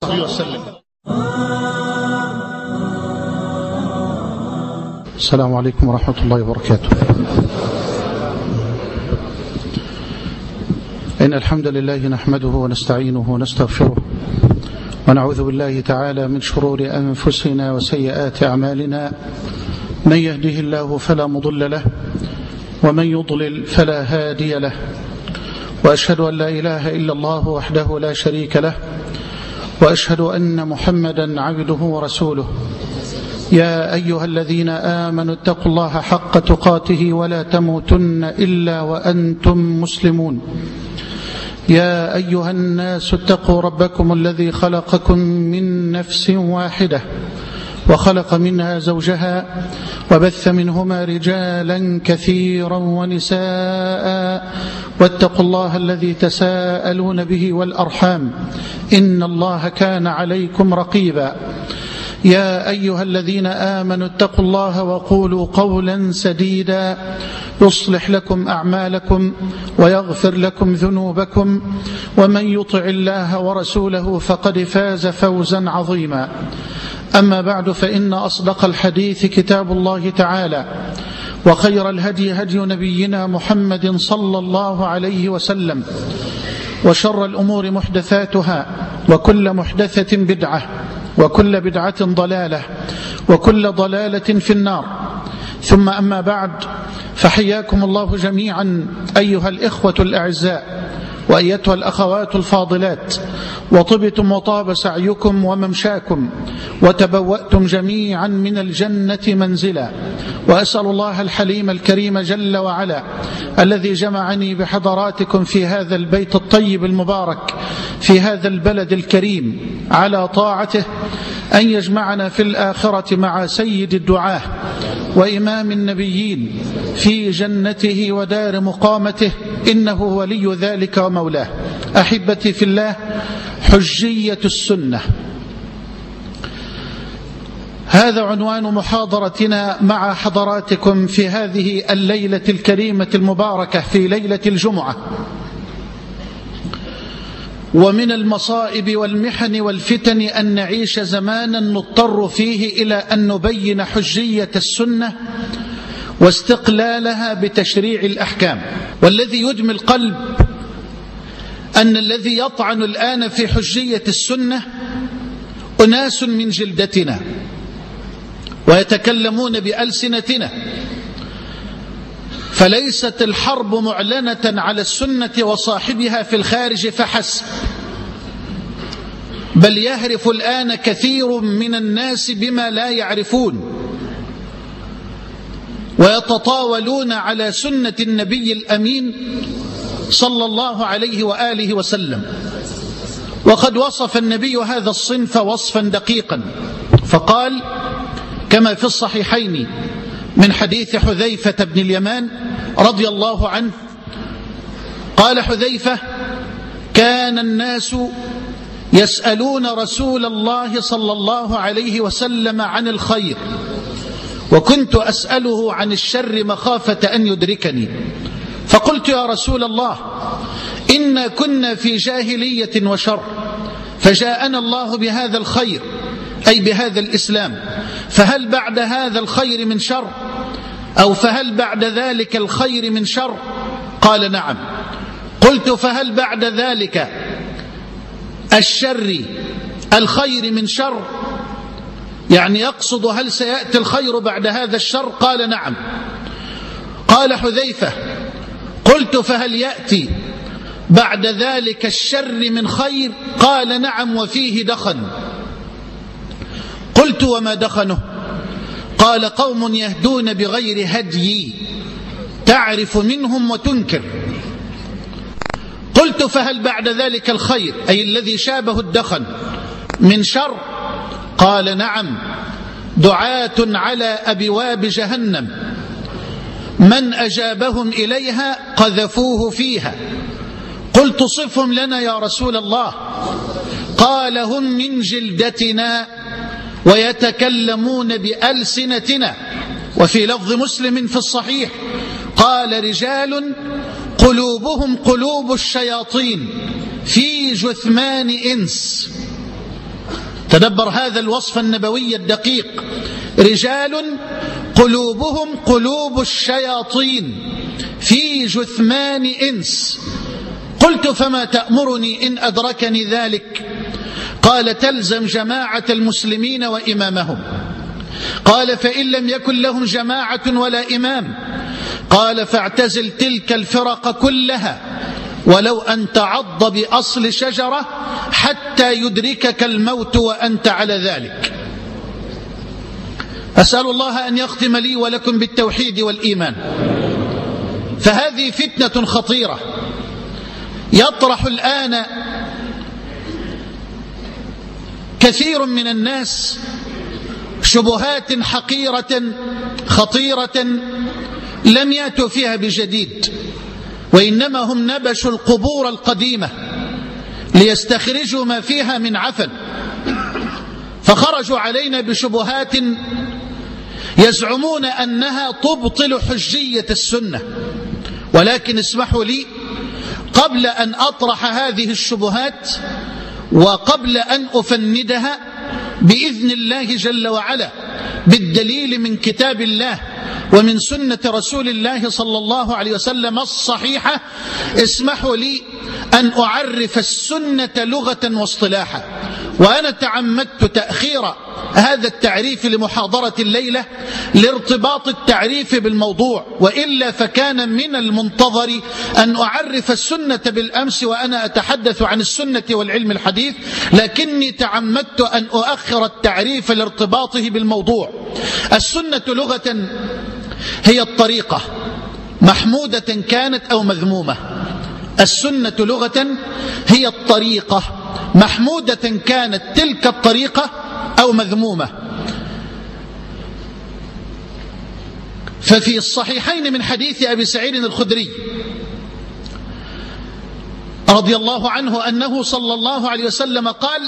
وسلم. السلام عليكم ورحمة الله وبركاته. إن الحمد لله نحمده ونستعينه ونستغفره ونعوذ بالله تعالى من شرور أنفسنا وسيئات أعمالنا. من يهده الله فلا مضل له ومن يضلل فلا هادي له، وأشهد أن لا إله إلا الله وحده لا شريك له، وأشهد أن محمدا عبده ورسوله. يا أيها الذين آمنوا اتقوا الله حق تقاته ولا تموتن إلا وأنتم مسلمون. يا أيها الناس اتقوا ربكم الذي خلقكم من نفس واحدة وخلق منها زوجها وبث منهما رجالا كثيرا ونساء، واتقوا الله الذي تساءلون به والأرحام إن الله كان عليكم رقيبا. يا أيها الذين آمنوا اتقوا الله وقولوا قولا سديدا يصلح لكم أعمالكم ويغفر لكم ذنوبكم، ومن يطع الله ورسوله فقد فاز فوزا عظيما. أما بعد، فإن أصدق الحديث كتاب الله تعالى، وخير الهدي هدي نبينا محمد صلى الله عليه وسلم، وشر الأمور محدثاتها، وكل محدثة بدعة، وكل بدعة ضلالة، وكل ضلالة في النار. ثم أما بعد، فحياكم الله جميعا أيها الإخوة الأعزاء وأيتها الأخوات الفاضلات، وطبتم وطاب سعيكم وممشاكم، وتبوأتم جميعا من الجنة منزلا. وأسأل الله الحليم الكريم جل وعلا الذي جمعني بحضراتكم في هذا البيت الطيب المبارك في هذا البلد الكريم على طاعته أن يجمعنا في الآخرة مع سيد الدعاة وإمام النبيين في جنته ودار مقامته، إنه ولي ذلك ومولاه. أحبتي في الله، حجية السنة، هذا عنوان محاضرتنا مع حضراتكم في هذه الليلة الكريمة المباركة في ليلة الجمعة. ومن المصائب والمحن والفتن أن نعيش زمانا نضطر فيه إلى أن نبين حجية السنة واستقلالها بتشريع الأحكام. والذي يدمي القلب أن الذي يطعن الآن في حجية السنة أناس من جلدتنا ويتكلمون بألسنتنا، فليست الحرب معلنة على السنة وصاحبها في الخارج فحسب، بل يهرف الآن كثير من الناس بما لا يعرفون، ويتطاولون على سنة النبي الأمين صلى الله عليه وآله وسلم. وقد وصف النبي هذا الصنف وصفا دقيقا، فقال كما في الصحيحين من حديث حذيفة بن اليمان رضي الله عنه، قال حذيفة: كان الناس يسألون رسول الله صلى الله عليه وسلم عن الخير، وكنت أسأله عن الشر مخافة أن يدركني، فقلت: يا رسول الله، إنا كنا في جاهلية وشر، فجاءنا الله بهذا الخير، أي بهذا الإسلام، فهل بعد هذا الخير من شر؟ أو فهل بعد ذلك الخير من شر؟ قال: نعم. قلت: فهل بعد ذلك الشر الخير من شر؟ يعني يقصد هل سيأتي الخير بعد هذا الشر؟ قال: نعم. قال حذيفة: قلت: فهل يأتي بعد ذلك الشر من خير؟ قال: نعم، وفيه دخن. قلت: وما دخنه؟ قال: قوم يهدون بغير هدي، تعرف منهم وتنكر. قلت: فهل بعد ذلك الخير، أي الذي شابه الدخن، من شر؟ قال: نعم، دعاة على أبواب جهنم، من أجابهم إليها قذفوه فيها. قلت: صفهم لنا يا رسول الله. قال: هم من جلدتنا ويتكلمون بألسنتنا. وفي لفظ مسلم في الصحيح قال: رجال قلوبهم قلوب الشياطين في جثمان إنس. تدبر هذا الوصف النبوي الدقيق: رجال قلوبهم قلوب الشياطين في جثمان إنس. قلت: فما تأمرني إن أدركني ذلك؟ قال: تلزم جماعة المسلمين وإمامهم. قال: فإن لم يكن لهم جماعة ولا إمام؟ قال: فاعتزل تلك الفرق كلها ولو أن تعض بأصل شجرة حتى يدركك الموت وأنت على ذلك. أسأل الله أن يختم لي ولكم بالتوحيد والإيمان. فهذه فتنة خطيرة يطرح الآن كثير من الناس شبهات حقيرة خطيرة لم يأتوا فيها بجديد، وإنما هم نبشوا القبور القديمة ليستخرجوا ما فيها من عفن، فخرجوا علينا بشبهات يزعمون أنها تبطل حجية السنة. ولكن اسمحوا لي قبل أن أطرح هذه الشبهات وقبل أن أفندها بإذن الله جل وعلا بالدليل من كتاب الله ومن سنة رسول الله صلى الله عليه وسلم الصحيحة، اسمحوا لي أن أعرف السنة لغة واصطلاحا. وأنا تعمدت تأخير هذا التعريف لمحاضرة الليلة لارتباط التعريف بالموضوع، وإلا فكان من المنتظر أن أعرف السنة بالأمس وأنا أتحدث عن السنة والعلم الحديث، لكني تعمدت أن أؤخر التعريف لارتباطه بالموضوع. السنة لغة هي الطريقة، محمودة كانت أو مذمومة. السنة لغة هي الطريقة، محمودة كانت تلك الطريقة أو مذمومة. ففي الصحيحين من حديث أبي سعيد الخدري رضي الله عنه أنه صلى الله عليه وسلم قال: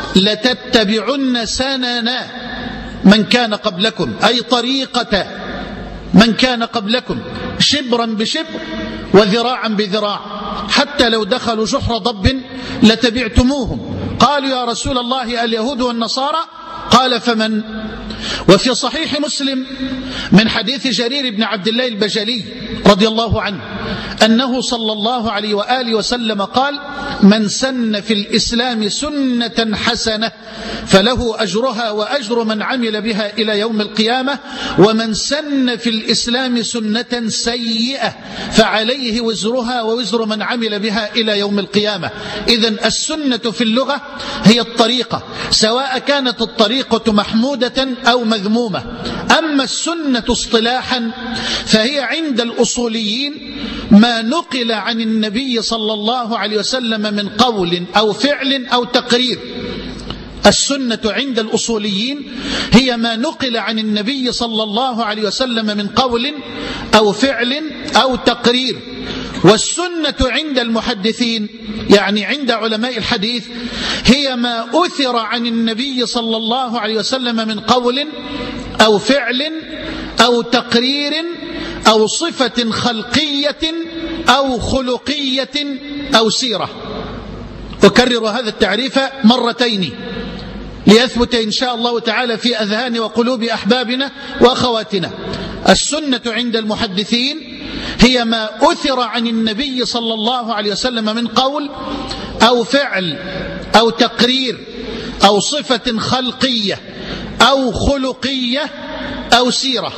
لتتبعن سنن من كان قبلكم، أي طريقة من كان قبلكم، شبرا بشبر وذراعا بذراع، حتى لو دخلوا جحر ضب لتبعتموهم. قالوا: يا رسول الله اليهود والنصارى؟ قال: فمن؟ وفي صحيح مسلم من حديث جرير بن عبد الله البجلي رضي الله عنه أنه صلى الله عليه وآله وسلم قال: من سن في الإسلام سنة حسنة فله أجرها وأجر من عمل بها إلى يوم القيامة، ومن سن في الإسلام سنة سيئة فعليه وزرها ووزر من عمل بها إلى يوم القيامة. إذن السنة في اللغة هي الطريقة، سواء كانت الطريقة محمودة أو مذمومة. أما السنة اصطلاحا فهي عند الأصوليين ما نقل عن النبي صلى الله عليه وسلم من قول أو فعل أو تقرير. السنة عند الأصوليين هي ما نقل عن النبي صلى الله عليه وسلم من قول أو فعل أو تقرير. والسنة عند المحدثين، يعني عند علماء الحديث، هي ما أثر عن النبي صلى الله عليه وسلم من قول أو فعل أو تقرير أو صفة خلقية أو خلقية أو سيرة. أكرر هذا التعريف مرتين ليثبت إن شاء الله تعالى في أذهان وقلوب أحبابنا وأخواتنا. السنة عند المحدثين هي ما أثر عن النبي صلى الله عليه وسلم من قول أو فعل أو تقرير أو صفة خلقية أو خلقية أو سيرة.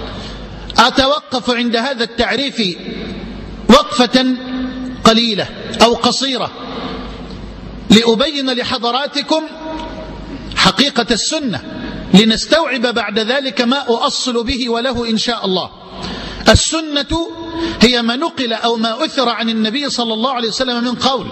أتوقف عند هذا التعريف وقفة قليلة أو قصيرة لأبين لحضراتكم حقيقة السنة، لنستوعب بعد ذلك ما أؤصل به وله إن شاء الله. السنة هي ما نقل أو ما أثر عن النبي صلى الله عليه وسلم من قول،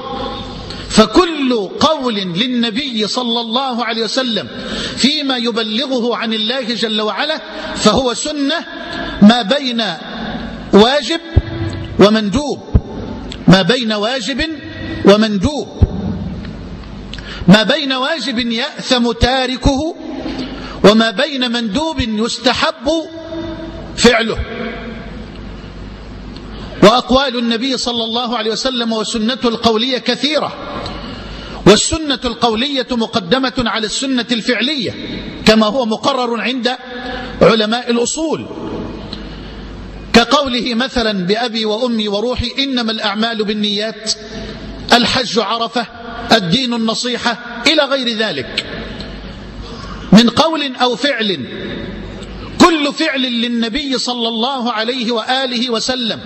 فكل قول للنبي صلى الله عليه وسلم فيما يبلغه عن الله جل وعلا فهو سنة، ما بين واجب ومندوب، ما بين واجب ومندوب، ما بين واجب يأثم تاركه وما بين مندوب يستحب فعله. وأقوال النبي صلى الله عليه وسلم وسنته القولية كثيرة، والسنة القولية مقدمة على السنة الفعلية كما هو مقرر عند علماء الأصول، كقوله مثلا بأبي وأمي وروحي إنما الأعمال بالنيات، الحج عرفة، الدين النصيحة، إلى غير ذلك من قول أو فعل. كل فعل للنبي صلى الله عليه وآله وسلم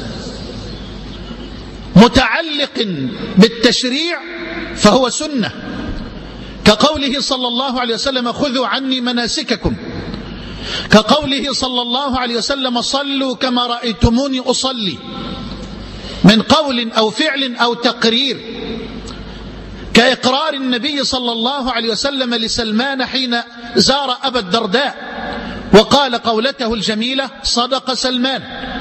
متعلق بالتشريع فهو سنة، كقوله صلى الله عليه وسلم خذوا عني مناسككم، كقوله صلى الله عليه وسلم صلوا كما رأيتموني أصلي، من قول أو فعل أو تقرير، كإقرار النبي صلى الله عليه وسلم لسلمان حين زار أبا الدرداء وقال قولته الجميلة صدق سلمان،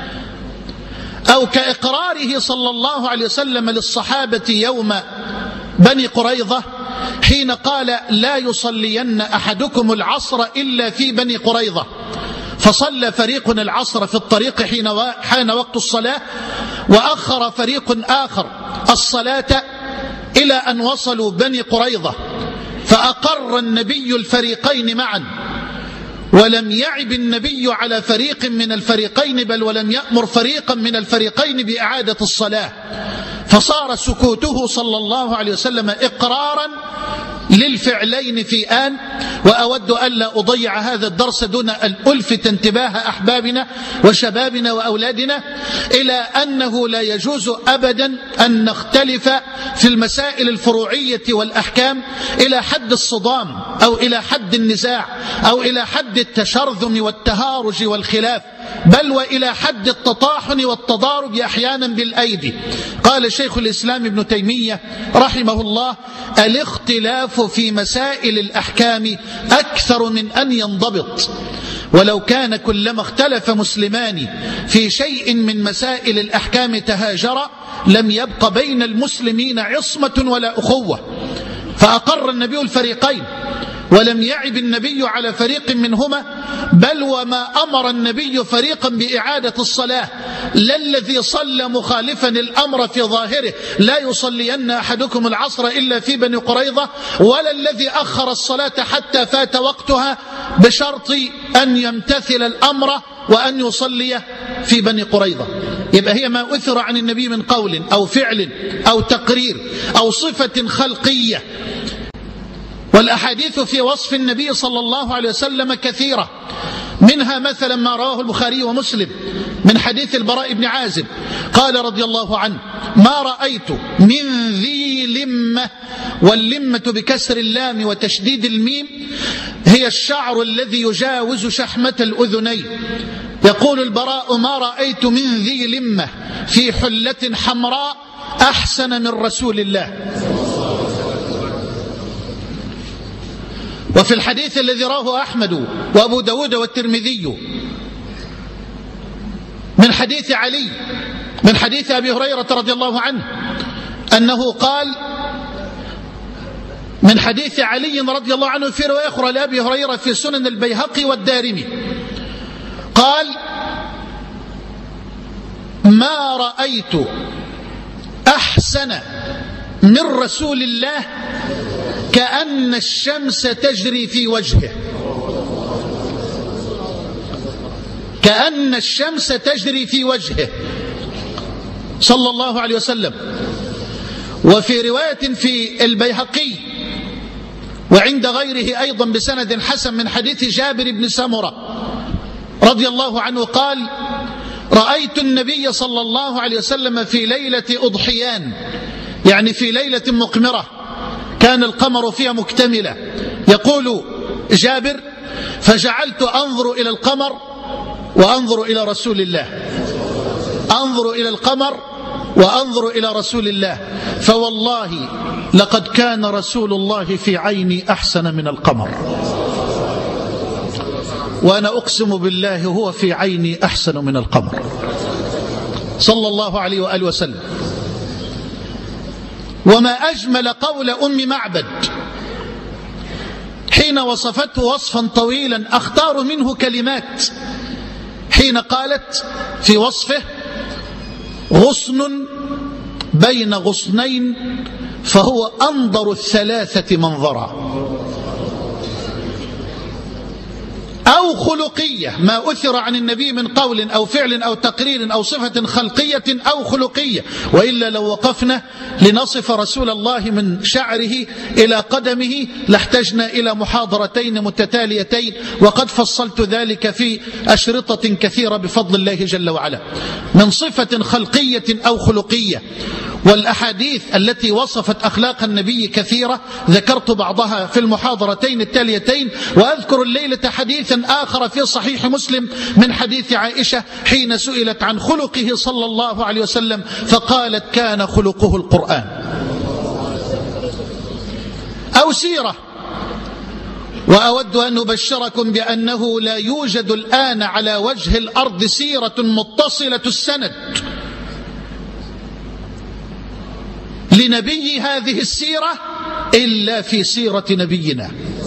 أو كإقراره صلى الله عليه وسلم للصحابة يوم بني قريظة حين قال لا يصلين أحدكم العصر إلا في بني قريظة، فصلى فريق العصر في الطريق حين وقت الصلاة، وأخر فريق آخر الصلاة إلى أن وصلوا بني قريظة، فأقر النبي الفريقين معا، ولم يعب النبي على فريق من الفريقين، بل ولم يأمر فريقا من الفريقين بإعادة الصلاة، فصار سكوته صلى الله عليه وسلم إقرارا للفعلين في آن. وأود ألا أضيع هذا الدرس دون أن ألفت انتباه أحبابنا وشبابنا وأولادنا إلى أنه لا يجوز أبدا أن نختلف في المسائل الفروعية والأحكام إلى حد الصدام أو إلى حد النزاع أو إلى حد التشرذم والتهارج والخلاف، بل وإلى حد التطاحن والتضارب أحيانا بالأيدي. قال شيخ الإسلام ابن تيمية رحمه الله الاختلاف في مسائل الأحكام أكثر من أن ينضبط، ولو كان كلما اختلف مسلمان في شيء من مسائل الأحكام تهاجرا لم يبق بين المسلمين عصمة ولا أخوة، فأقر النبي الفريقين ولم يعب النبي على فريق منهما، بل وما أمر النبي فريقا بإعادة الصلاة، لا الذي صلى مخالفا الأمر في ظاهره لا يصلين أحدكم العصر إلا في بني قريظة، ولا الذي أخر الصلاة حتى فات وقتها بشرط أن يمتثل الأمر وأن يصلي في بني قريظة. يبقى هي ما أثر عن النبي من قول أو فعل أو تقرير أو صفة خلقية. والأحاديث في وصف النبي صلى الله عليه وسلم كثيرة، منها مثلا ما رواه البخاري ومسلم من حديث البراء بن عازب قال رضي الله عنه ما رأيت من ذي لمة، واللمة بكسر اللام وتشديد الميم هي الشعر الذي يجاوز شحمة الأذنين. يقول البراء ما رأيت من ذي لمة في حلة حمراء أحسن من رسول الله. وفي الحديث الذي رواه أحمد وأبو داود والترمذي من حديث علي من حديث أبي هريرة رضي الله عنه أنه قال من حديث علي رضي الله عنه في رواية أخرى لأبي هريرة في سنن البيهقي والدارمي قال ما رأيت أحسن من رسول الله كأن الشمس تجري في وجهه، كأن الشمس تجري في وجهه صلى الله عليه وسلم. وفي رواية في البيهقي وعند غيره أيضا بسند حسن من حديث جابر بن سمرة رضي الله عنه قال رأيت النبي صلى الله عليه وسلم في ليلة أضحيان، يعني في ليلة مقمرة كان القمر فيها مكتملة. يقول جابر فجعلت أنظر إلى القمر وأنظر إلى رسول الله، أنظر إلى القمر وأنظر إلى رسول الله، فوالله لقد كان رسول الله في عيني أحسن من القمر، وأنا أقسم بالله هو في عيني أحسن من القمر صلى الله عليه وآله وسلم. وما أجمل قول أم معبد حين وصفته وصفا طويلا أختار منه كلمات، حين قالت في وصفه غصن بين غصنين فهو أنظر الثلاثة منظرا. أو خلقية، ما أثر عن النبي من قول أو فعل أو تقرير أو صفة خلقية أو خلقية، وإلا لو وقفنا لنصف رسول الله من شعره إلى قدمه لاحتجنا إلى محاضرتين متتاليتين، وقد فصلت ذلك في أشرطة كثيرة بفضل الله جل وعلا، من صفة خلقية أو خلقية. والأحاديث التي وصفت أخلاق النبي كثيرة، ذكرت بعضها في المحاضرتين التاليتين، وأذكر الليلة حديثا آخر في صحيح مسلم من حديث عائشة حين سئلت عن خلقه صلى الله عليه وسلم فقالت كان خلقه القرآن. أو سيرة، وأود أن أبشركم بأنه لا يوجد الآن على وجه الأرض سيرة متصلة السند لنبي هذه السيرة إلا في سيرة نبينا.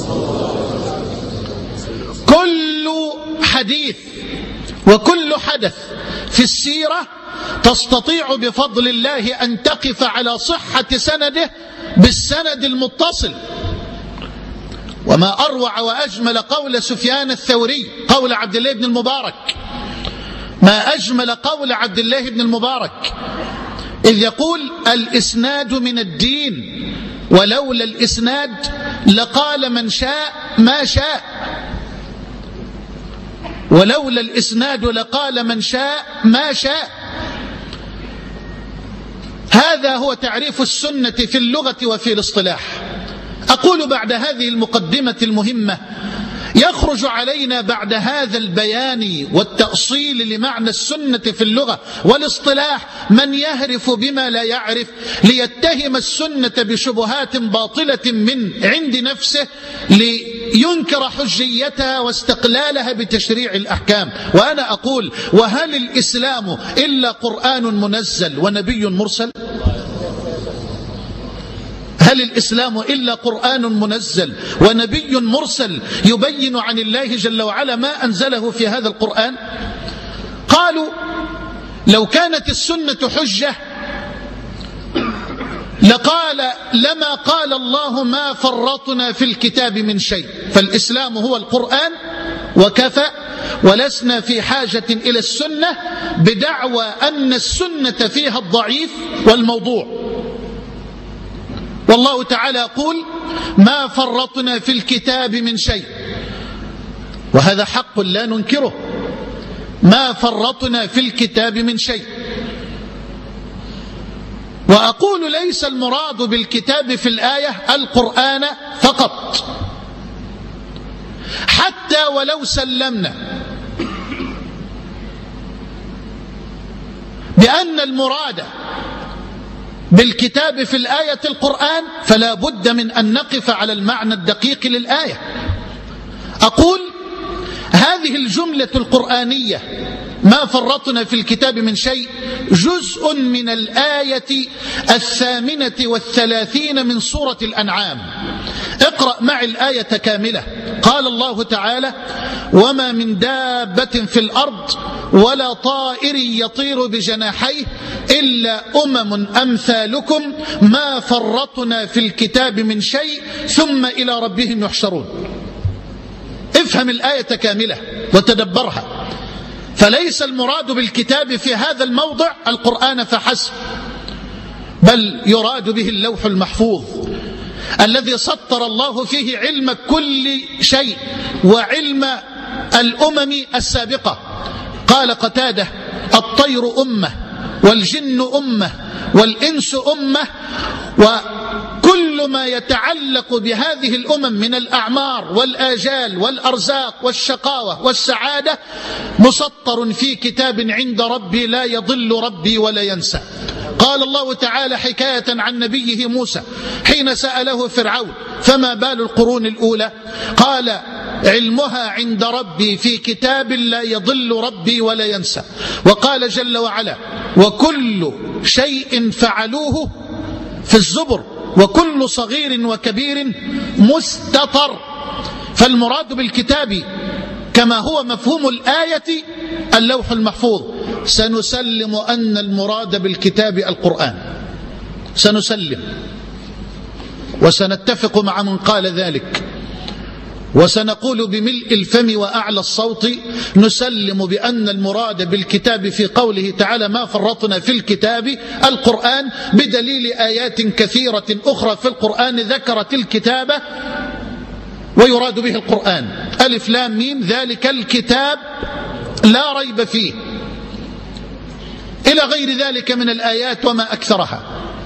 كل حديث وكل حدث في السيرة تستطيع بفضل الله أن تقف على صحة سنده بالسند المتصل. وما أروع وأجمل قول سفيان الثوري، قول عبد الله بن المبارك، ما أجمل قول عبد الله بن المبارك إذ يقول الإسناد من الدين، ولولا الإسناد لقال من شاء ما شاء، ولولا الإسناد لقال من شاء ما شاء. هذا هو تعريف السنة في اللغة وفي الاصطلاح. أقول بعد هذه المقدمة المهمة يخرج علينا بعد هذا البيان والتأصيل لمعنى السنة في اللغة والاصطلاح من يهرف بما لا يعرف ليتهم السنة بشبهات باطلة من عند نفسه لينكر حجيتها واستقلالها بتشريع الأحكام. وأنا أقول وهل الإسلام إلا قرآن منزل ونبي مرسل؟ هل الإسلام إلا قرآن منزل ونبي مرسل يبين عن الله جل وعلا ما أنزله في هذا القرآن؟ قالوا لو كانت السنة حجة لما قال الله ما فرطنا في الكتاب من شيء، فالإسلام هو القرآن وكفى، ولسنا في حاجة إلى السنة بدعوى أن السنة فيها الضعيف والموضوع. والله تعالى يقول ما فرطنا في الكتاب من شيء، وهذا حق لا ننكره، ما فرطنا في الكتاب من شيء. وأقول ليس المراد بالكتاب في الآية القرآن فقط، حتى ولو سلمنا بأن المراد بالكتاب في الآية القرآن فلا بد من أن نقف على المعنى الدقيق للآية. أقول هذه الجملة القرآنية ما فرطنا في الكتاب من شيء جزء من الآية 38 من سورة الأنعام. اقرأ معي الآية كاملة. قال الله تعالى وما من دابة في الأرض ولا طائر يطير بجناحيه إلا أمثالكم ما فرطنا في الكتاب من شيء ثم إلى ربهم يحشرون. افهم الآية كاملة وتدبرها. فليس المراد بالكتاب في هذا الموضع القرآن فحسب، بل يراد به اللوح المحفوظ الذي سطر الله فيه علم كل شيء وعلم الأمم السابقة. قال قتادة الطير أمة والجن أمة والإنس أمة، وكل ما يتعلق بهذه الأمم من الأعمار والآجال والأرزاق والشقاوة والسعادة مسطر في كتاب عند ربي لا يضل ربي ولا ينسى. قال الله تعالى حكاية عن نبيه موسى حين سأله فرعون فما بال القرون الأولى قال علمها عند ربي في كتاب لا يضل ربي ولا ينسى. وقال جل وعلا وكل شيء فعلوه في الزبر وكل صغير وكبير مستطر. فالمراد بالكتاب كما هو مفهوم الآية اللوح المحفوظ. سنسلم أن المراد بالكتاب القرآن، سنسلم وسنتفق مع من قال ذلك، وسنقول بملء الفم وأعلى الصوت نسلم بأن المراد بالكتاب في قوله تعالى ما فرطنا في الكتاب القرآن، بدليل آيات كثيرة أخرى في القرآن ذكرت الكتاب ويراد به القرآن. ألف لام ميم ذلك الكتاب لا ريب فيه، إلى غير ذلك من الآيات وما أكثرها.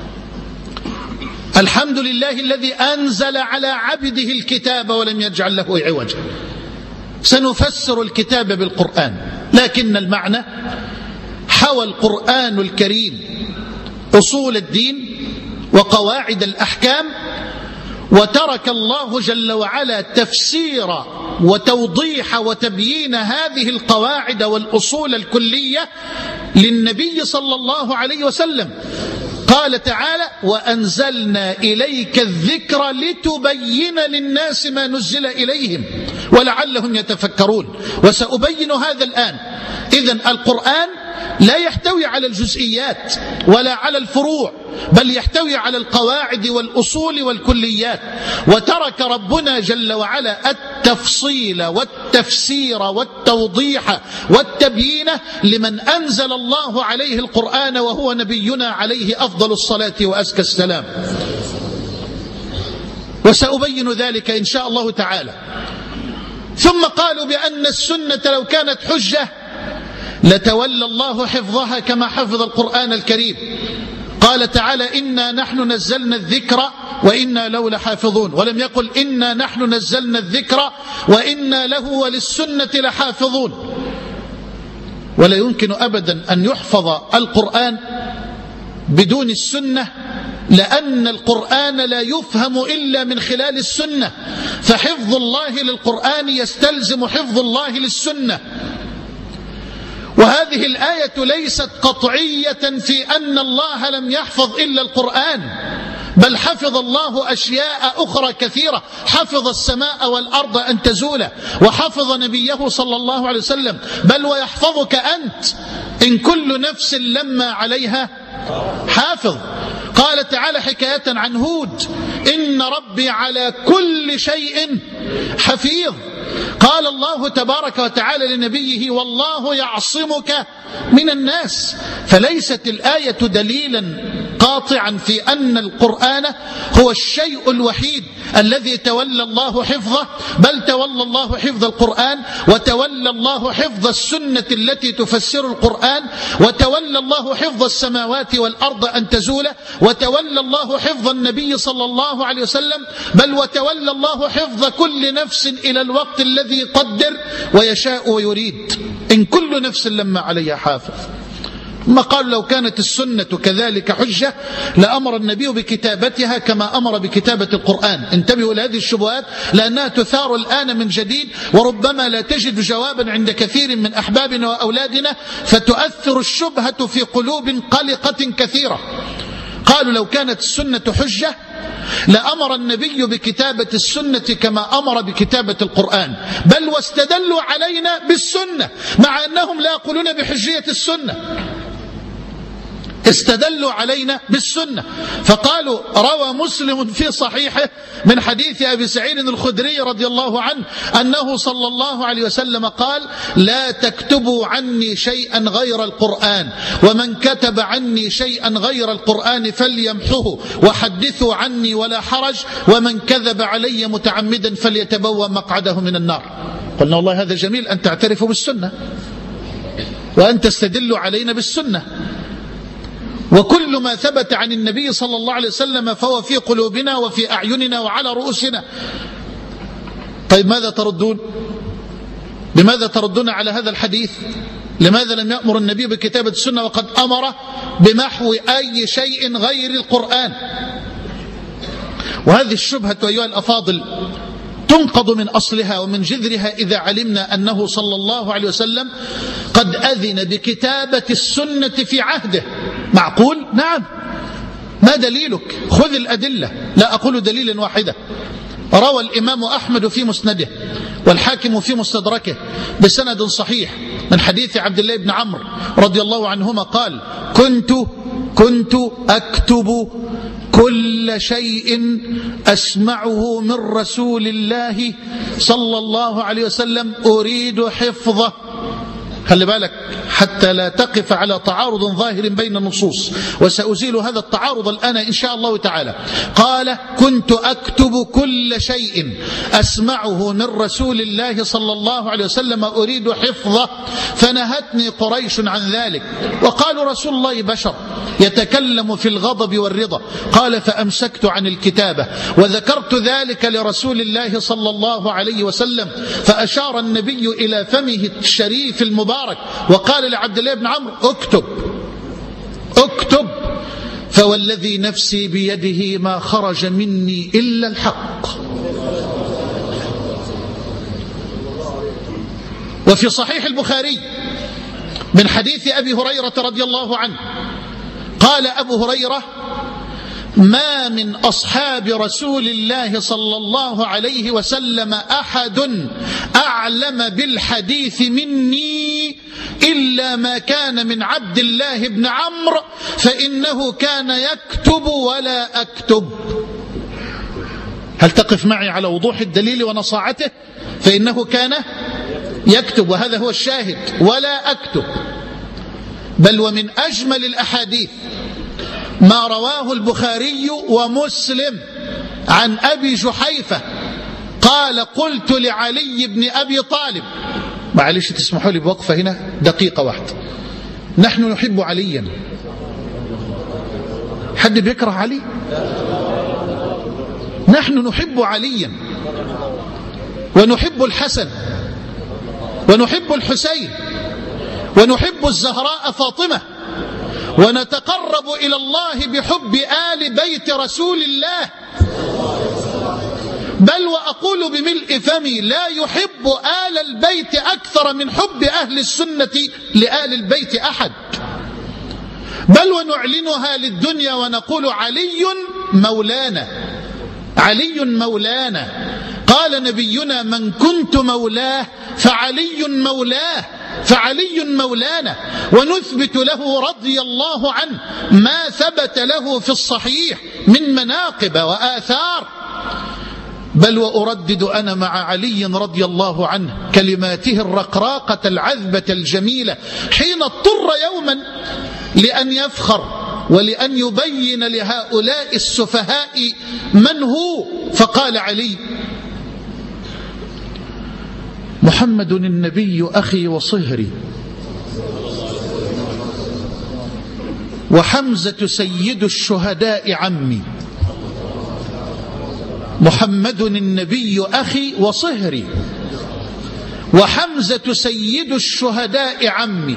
الحمد لله الذي أنزل على عبده الكتاب ولم يجعل له عوجا. سنفسر الكتاب بالقرآن، لكن المعنى حوى القرآن الكريم أصول الدين وقواعد الأحكام، وترك الله جل وعلا تفسير وتوضيح وتبيين هذه القواعد والأصول الكلية للنبي صلى الله عليه وسلم. قال تعالى وأنزلنا إليك الذكر لتبين للناس ما نزل إليهم ولعلهم يتفكرون، وسأبين هذا الآن. إذن القرآن لا يحتوي على الجزئيات ولا على الفروع، بل يحتوي على القواعد والأصول والكليات. وترك ربنا جل وعلا التفصيل والتفسير والتوضيح والتبيين لمن أنزل الله عليه القرآن وهو نبينا عليه أفضل الصلاة وأزكى السلام. وسأبين ذلك إن شاء الله تعالى. ثم قالوا بأن السنة لو كانت حجة لتولى الله حفظها كما حفظ القرآن الكريم. قال تعالى إنا نحن نزلنا الذكر وإنا له لحافظون، ولم يقل إنا نحن نزلنا الذكر وإنا له وللسنة لحافظون. ولا يمكن أبدا أن يحفظ القرآن بدون السنة، لأن القرآن لا يفهم إلا من خلال السنة، فحفظ الله للقرآن يستلزم حفظ الله للسنة. وهذه الآية ليست قطعية في أن الله لم يحفظ إلا القرآن، بل حفظ الله أشياء أخرى كثيرة. حفظ السماء والأرض أن تزولا، وحفظ نبيه صلى الله عليه وسلم، بل ويحفظك أنت إن كل نفس لما عليها حافظ. قال تعالى حكاية عن هود إن ربي على كل شيء حفيظ. قال الله تبارك وتعالى لنبيه والله يعصمك من الناس. فليست الآية دليلا قاطعا في أن القرآن هو الشيء الوحيد الذي تولى الله حفظه، بل تولى الله حفظ القرآن، وتولى الله حفظ السنة التي تفسر القرآن، وتولى الله حفظ السماوات والأرض أن تزولا، وتولى الله حفظ النبي صلى الله عليه وسلم، بل وتولى الله حفظ كل نفس إلى الوقت الذي قدر ويشاء ويريد، إن كل نفس لما عليها حافظ. ثم قالوا لو كانت السنة كذلك حجة لأمر النبي بكتابتها كما أمر بكتابة القرآن. انتبهوا لهذه الشبهات لأنها تثار الآن من جديد، وربما لا تجد جوابا عند كثير من أحبابنا وأولادنا، فتؤثر الشبهة في قلوب قلقة كثيرة. قالوا لو كانت السنة حجة لأمر النبي بكتابة السنة كما أمر بكتابة القرآن، بل واستدلوا علينا بالسنة مع أنهم لا يقولون بحجية السنة، استدلوا علينا بالسنة. فقالوا روى مسلم في صحيحه من حديث أبي سعيد الخدري رضي الله عنه أنه صلى الله عليه وسلم قال لا تكتبوا عني شيئا غير القرآن، ومن كتب عني شيئا غير القرآن فليمحه، وحدثوا عني ولا حرج، ومن كذب علي متعمدا فليتبوأ مقعده من النار. قلنا والله هذا جميل أن تعترفوا بالسنة وأن تستدلوا علينا بالسنة، وكل ما ثبت عن النبي صلى الله عليه وسلم فهو في قلوبنا وفي أعيننا وعلى رؤوسنا. طيب ماذا تردون؟ لماذا تردون على هذا الحديث؟ لماذا لم يأمر النبي بكتابة السنة وقد أمر بمحو أي شيء غير القرآن؟ وهذه الشبهة أيها الأفاضل تنقض من أصلها ومن جذرها إذا علمنا أنه صلى الله عليه وسلم قد أذن بكتابة السنة في عهده. معقول؟ نعم. ما دليلك؟ خذ الأدلة، لا أقول دليلا واحدة. روى الإمام أحمد في مسنده والحاكم في مستدركه بسند صحيح من حديث عبد الله بن عمرو رضي الله عنهما قال كنت أكتب كل كل شيء أسمعه من رسول الله صلى الله عليه وسلم أريد حفظه. خلي بالك حتى لا تقف على تعارض ظاهر بين النصوص، وسأزيل هذا التعارض الآن إن شاء الله تعالى. قال: كنت أكتب كل شيء أسمعه من رسول الله صلى الله عليه وسلم أريد حفظه، فنهتني قريش عن ذلك، وقالوا: رسول الله بشر يتكلم في الغضب والرضا. قال: فأمسكت عن الكتابة وذكرت ذلك لرسول الله صلى الله عليه وسلم، فأشار النبي إلى فمه الشريف المبارك وقال لعبد الله بن عمرو: اكتب اكتب، فوالذي نفسي بيده ما خرج مني إلا الحق. وفي صحيح البخاري من حديث أبي هريرة رضي الله عنه قال أبو هريرة: ما من أصحاب رسول الله صلى الله عليه وسلم أحد أعلم بالحديث مني إلا ما كان من عبد الله بن عمرو، فإنه كان يكتب ولا أكتب. هل تقف معي على وضوح الدليل ونصاعته؟ فإنه كان يكتب، وهذا هو الشاهد، ولا أكتب. بل ومن أجمل الأحاديث ما رواه البخاري ومسلم عن أبي جحيفة قال: قلت لعلي بن أبي طالب، معلش تسمحوا لي بوقفة هنا دقيقة واحدة. نحن نحب عليا. حد بيكره علي؟ نحن نحب عليا، ونحب الحسن، ونحب الحسين، ونحب الزهراء فاطمة، ونتقرب إلى الله بحب آل بيت رسول الله. بل وأقول بملء فمي: لا يحب آل البيت أكثر من حب أهل السنة لآل البيت أحد. بل ونعلنها للدنيا ونقول: علي مولانا، علي مولانا. قال نبينا: من كنت مولاه فعلي مولاه، فعلي مولانا. ونثبت له رضي الله عنه ما ثبت له في الصحيح من مناقب وآثار. بل وأردد أنا مع علي رضي الله عنه كلماته الرقراقة العذبة الجميلة حين اضطر يوما لأن يفخر ولأن يبين لهؤلاء السفهاء من هو، فقال علي: محمد النبي أخي وصهري، وحمزة سيد الشهداء عمي. محمد النبي أخي وصهري، وحمزة سيد الشهداء عمي،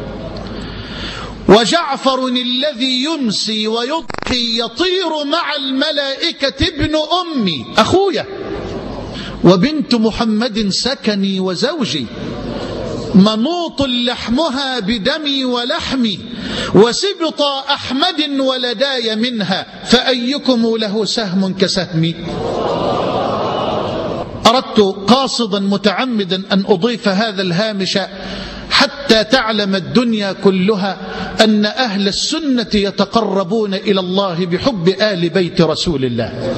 وجعفر الذي يمسي ويضحي يطير مع الملائكة ابن أمي أخويا، وبنت محمد سكني وزوجي، منوط لحمها بدمي ولحمي، وسبط أحمد ولداي منها، فأيكم له سهم كسهمي. أردت قاصدا متعمدا أن أضيف هذا الهامش حتى تعلم الدنيا كلها أن أهل السنة يتقربون إلى الله بحب آل بيت رسول الله.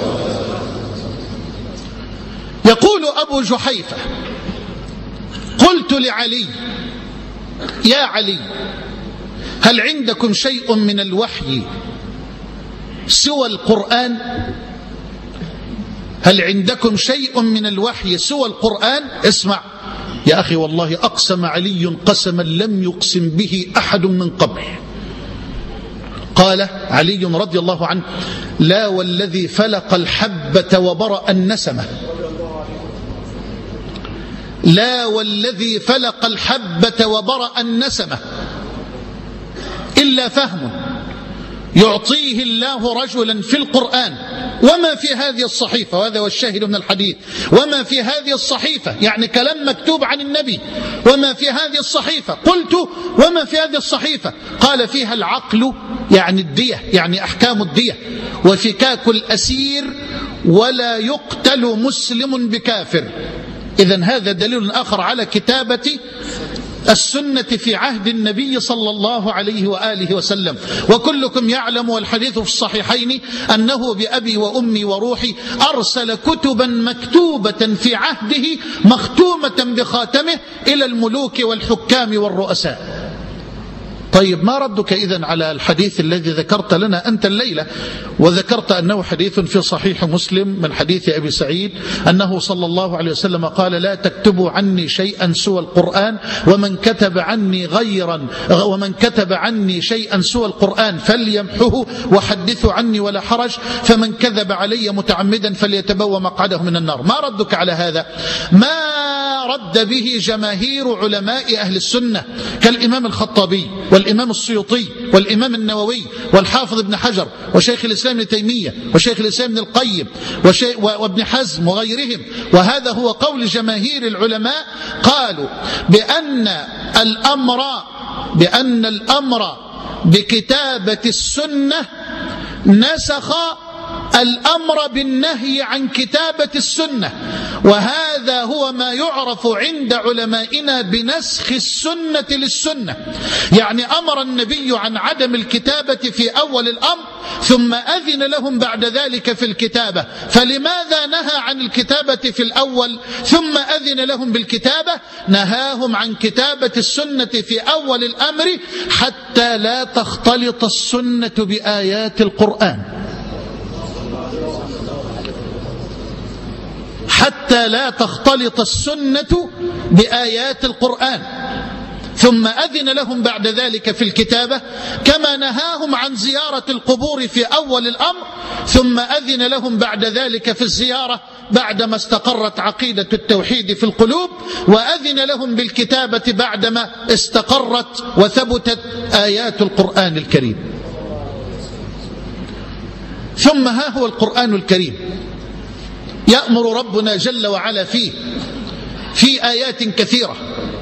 يقول أبو جحيفة: قلت لعلي: يا علي، هل عندكم شيء من الوحي سوى القرآن؟ هل عندكم شيء من الوحي سوى القرآن؟ اسمع يا أخي، والله أقسم علي قسما لم يقسم به أحد من قبل. قال علي رضي الله عنه: لا والذي فلق الحبة وبرأ النسمة، لا والذي فلق الحبة وبرأ النسمة إلا فهم يعطيه الله رجلا في القرآن وما في هذه الصحيفة. وهذا هو الشاهد من الحديث: وما في هذه الصحيفة، يعني كلام مكتوب عن النبي. وما في هذه الصحيفة. قلت: وما في هذه الصحيفة؟ قال: فيها العقل، يعني الدية، يعني أحكام الدية، وفكاك الأسير، ولا يقتل مسلم بكافر. إذن هذا دليل آخر على كتابة السنة في عهد النبي صلى الله عليه وآله وسلم. وكلكم يعلم والحديث في الصحيحين أنه بأبي وأمي وروحي أرسل كتبا مكتوبة في عهده مختومة بخاتمه إلى الملوك والحكام والرؤساء. طيب ما ردك إذن على الحديث الذي ذكرت لنا أنت الليلة، وذكرت أنه حديث في صحيح مسلم من حديث أبي سعيد أنه صلى الله عليه وسلم قال: لا تكتبوا عني شيئا سوى القرآن، ومن كتب عني شيئا سوى القرآن فليمحه وحدثوا عني ولا حرج، فمن كذب علي متعمدا فليتبوأ مقعده من النار. ما ردك على هذا؟ ما رد به جماهير علماء أهل السنة كالإمام الخطابي والإمام السيوطي والإمام النووي والحافظ ابن حجر وشيخ الإسلام ابن تيمية وشيخ الإسلام ابن القيم وابن حزم وغيرهم. وهذا هو قول جماهير العلماء، قالوا بأن الأمر بكتابة السنة نسخ الأمر بالنهي عن كتابة السنة، وهذا هو ما يعرف عند علمائنا بنسخ السنة للسنة. يعني أمر النبي عن عدم الكتابة في أول الأمر ثم أذن لهم بعد ذلك في الكتابة، فلماذا نهى عن الكتابة في الأول ثم أذن لهم بالكتابة؟ نهاهم عن كتابة السنة في أول الأمر حتى لا تختلط السنة بآيات القرآن، حتى لا تختلط السنة بآيات القرآن، ثم أذن لهم بعد ذلك في الكتابة، كما نهاهم عن زيارة القبور في أول الأمر ثم أذن لهم بعد ذلك في الزيارة بعدما استقرت عقيدة التوحيد في القلوب، وأذن لهم بالكتابة بعدما استقرت وثبتت آيات القرآن الكريم. ثم ها هو القرآن الكريم يأمر ربنا جل وعلا فيه في آيات كثيرة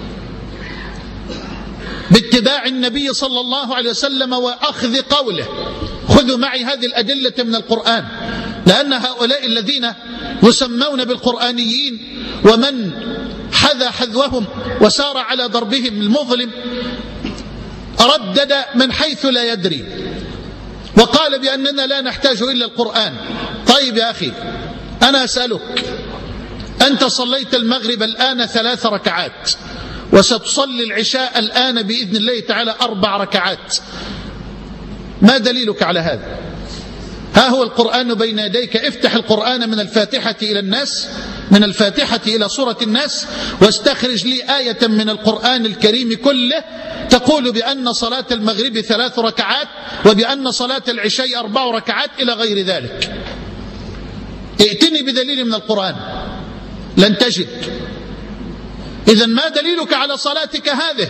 باتباع النبي صلى الله عليه وسلم وأخذ قوله. خذوا معي هذه الأدلة من القرآن، لأن هؤلاء الذين يسمون بالقرآنيين ومن حذا حذوهم وسار على ضربهم المظلم ردد من حيث لا يدري وقال بأننا لا نحتاج إلا القرآن. طيب يا أخي، أنا أسألك، أنت صليت المغرب الآن 3 ركعات وستصلي العشاء الآن بإذن الله تعالى 4 ركعات، ما دليلك على هذا؟ ها هو القرآن بين يديك، افتح القرآن من الفاتحة إلى الناس، من الفاتحة إلى سورة الناس، واستخرج لي آية من القرآن الكريم كله تقول بأن صلاة المغرب 3 ركعات وبأن صلاة العشاء 4 ركعات إلى غير ذلك. ائتني بدليل من القرآن، لن تجد. إذن ما دليلك على صلاتك هذه؟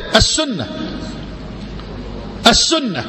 السنة.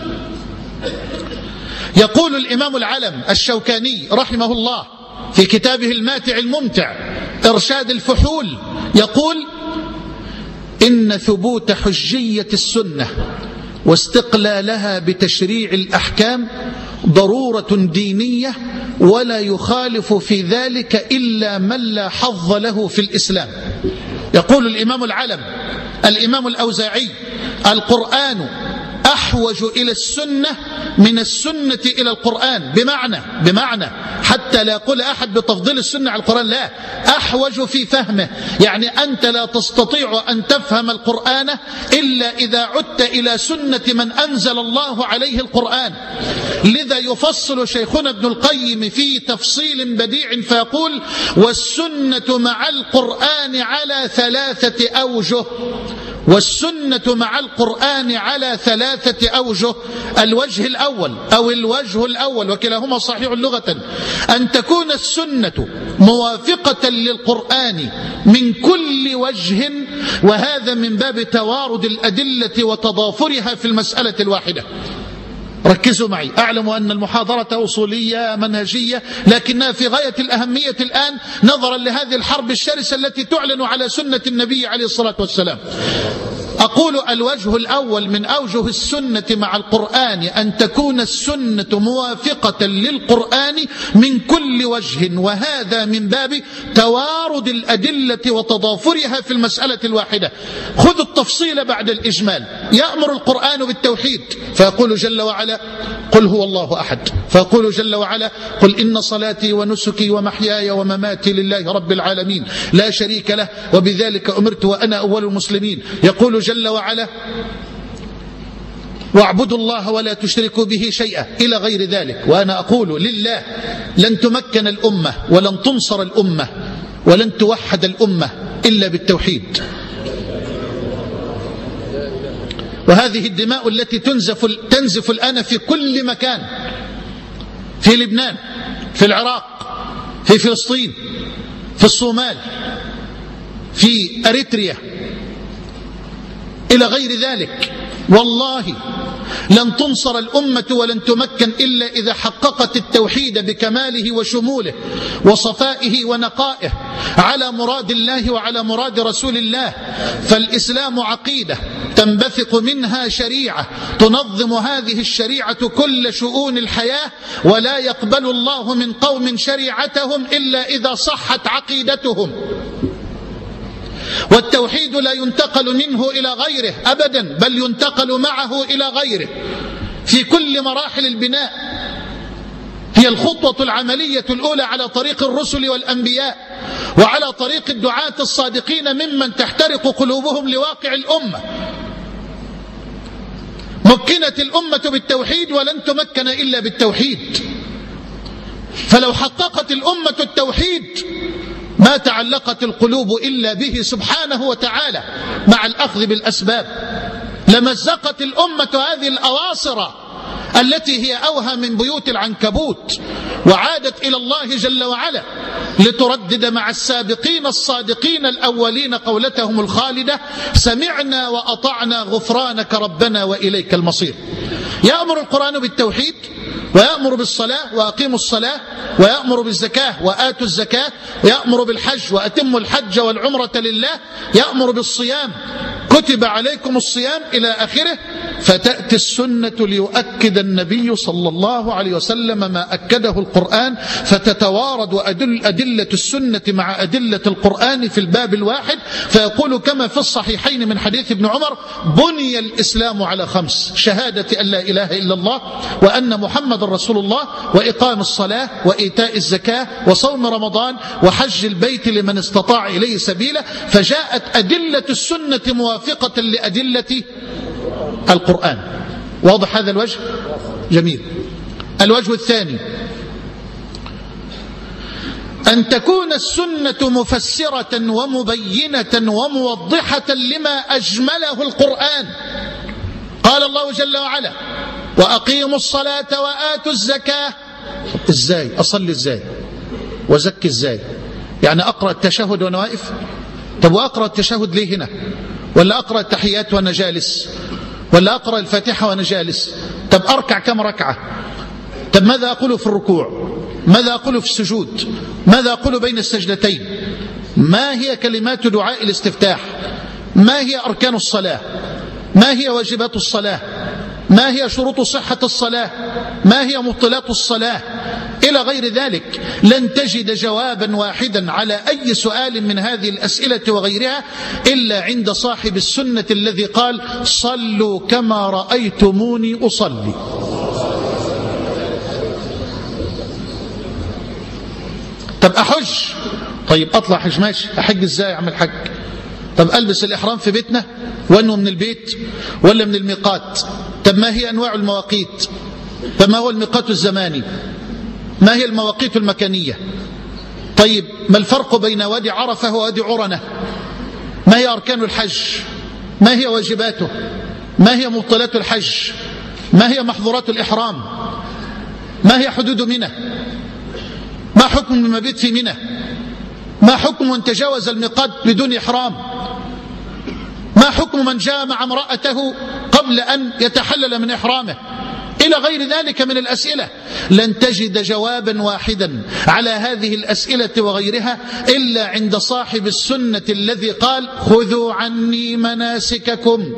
يقول الإمام العلم الشوكاني رحمه الله في كتابه الماتع الممتع إرشاد الفحول، يقول: إن ثبوت حجية السنة واستقلالها بتشريع الأحكام ضرورة دينية، ولا يخالف في ذلك إلا من لا حظ له في الإسلام. يقول الإمام العلم الإمام الأوزاعي: القرآن أحوج إلى السنة من السنة إلى القرآن، بمعنى حتى لا يقول أحد بتفضيل السنة على القرآن، لا، أحوج في فهمه، يعني أنت لا تستطيع أن تفهم القرآن إلا إذا عدت إلى سنة من أنزل الله عليه القرآن. لذا يفصل شيخنا ابن القيم في تفصيل بديع فيقول: والسنة مع القرآن على 3 أوجه. والسنة مع القرآن على 3 أوجه. الوجه الأول وكلاهما صحيح لغة، أن تكون السنة موافقة للقرآن من كل وجه، وهذا من باب توارد الأدلة وتضافرها في المسألة الواحدة. ركزوا معي، أعلم أن المحاضرة أصولية منهجية، لكنها في غاية الأهمية الآن نظرا لهذه الحرب الشرسة التي تعلن على سنة النبي عليه الصلاة والسلام. أقول الوجه الأول من أوجه السنة مع القرآن أن تكون السنة موافقة للقرآن من كل وجه، وهذا من باب توارد الأدلة وتضافرها في المسألة الواحدة. خذ التفصيل بعد الإجمال. يأمر القرآن بالتوحيد فيقول جل وعلا قل هو الله أحد، فيقول جل وعلا قل إن صلاتي ونسكي ومحياي ومماتي لله رب العالمين لا شريك له وبذلك أمرت وأنا أول المسلمين. يقول جل وعلا واعبدوا الله ولا تشركوا به شيئا إلى غير ذلك. وأنا أقول لله لن تمكن الأمة ولن تنصر الأمة ولن توحد الأمة إلا بالتوحيد. وهذه الدماء التي تنزف الآن في كل مكان، في لبنان، في العراق، في فلسطين، في الصومال، في أريتريا إلى غير ذلك، والله لن تنصر الأمة ولن تمكن إلا إذا حققت التوحيد بكماله وشموله وصفائه ونقائه على مراد الله وعلى مراد رسول الله. فالإسلام عقيدة تنبثق منها شريعة تنظم هذه الشريعة كل شؤون الحياة، ولا يقبل الله من قوم شريعتهم إلا إذا صحت عقيدتهم. والتوحيد لا ينتقل منه إلى غيره أبدا، بل ينتقل معه إلى غيره في كل مراحل البناء. هي الخطوة العملية الأولى على طريق الرسل والأنبياء وعلى طريق الدعاة الصادقين ممن تحترق قلوبهم لواقع الأمة. مكنت الأمة بالتوحيد ولن تمكن إلا بالتوحيد. فلو حققت الأمة التوحيد ما تعلقت القلوب إلا به سبحانه وتعالى مع الأخذ بالأسباب. لمزقت الأمة هذه الأواصر التي هي أوهى من بيوت العنكبوت، وعادت إلى الله جل وعلا لتردد مع السابقين الصادقين الأولين قولتهم الخالدة سمعنا وأطعنا غفرانك ربنا وإليك المصير. يأمر القرآن بالتوحيد، ويأمر بالصلاة وأقيموا الصلاة، ويأمر بالزكاة وآتوا الزكاة، ويأمر بالحج وأتموا الحج والعمرة لله، يأمر بالصيام كتب عليكم الصيام إلى آخره. فتأتي السنة ليؤكد النبي صلى الله عليه وسلم ما أكده القرآن، فتتوارد أدلة السنة مع أدلة القرآن في الباب الواحد، فيقول كما في الصحيحين من حديث ابن عمر بني الإسلام على 5: شهادة أن لا إله إلا الله وأن محمد رسول الله، وإقام الصلاة، وإيتاء الزكاة، وصوم رمضان، وحج البيت لمن استطاع إليه سبيلا. فجاءت أدلة السنة موافقة لأدلة القرآن. واضح هذا الوجه؟ جميل. الوجه الثاني أن تكون السنة مفسرة ومبينة وموضحة لما أجمله القرآن. قال الله جل وعلا وأقيموا الصلاة وآتوا الزكاة. إزاي؟ أصلي إزاي؟ وزكي إزاي؟ يعني أقرأ التشهد وأنا واقف؟ طب وأقرأ التشهد ليه هنا؟ ولا أقرأ التحيات وأنا جالس؟ ولا أقرأ الفاتحة وأنا جالس؟ طب أركع كم ركعة؟ طب ماذا أقول في الركوع؟ ماذا أقول في السجود؟ ماذا أقول بين السجدتين؟ ما هي كلمات دعاء الاستفتاح؟ ما هي أركان الصلاة؟ ما هي واجبات الصلاة؟ ما هي شروط صحة الصلاة؟ ما هي مبطلات الصلاة؟ إلى غير ذلك. لن تجد جوابا واحدا على أي سؤال من هذه الأسئلة وغيرها إلا عند صاحب السنة الذي قال صلوا كما رأيتموني أصلي. طب أحج؟ طيب أطلع حج ماشي، أحج إزاي؟ أعمل حج. طب ألبس الإحرام في بيتنا وأنه من البيت ولا من الميقات؟ طب ما هي أنواع المواقيت؟ طب ما هو الميقات الزماني؟ ما هي المواقيت المكانية؟ طيب ما الفرق بين وادي عرفة ووادي عرنة؟ ما هي أركان الحج؟ ما هي واجباته؟ ما هي مبطلات الحج؟ ما هي محظورات الإحرام؟ ما هي حدود منى؟ ما حكم المبيت في منى؟ ما حكم من تجاوز الميقات بدون إحرام؟ ما حكم من جامع امرأته قبل أن يتحلل من إحرامه؟ إلى غير ذلك من الأسئلة. لن تجد جوابا واحدا على هذه الأسئلة وغيرها إلا عند صاحب السنة الذي قال خذوا عني مناسككم.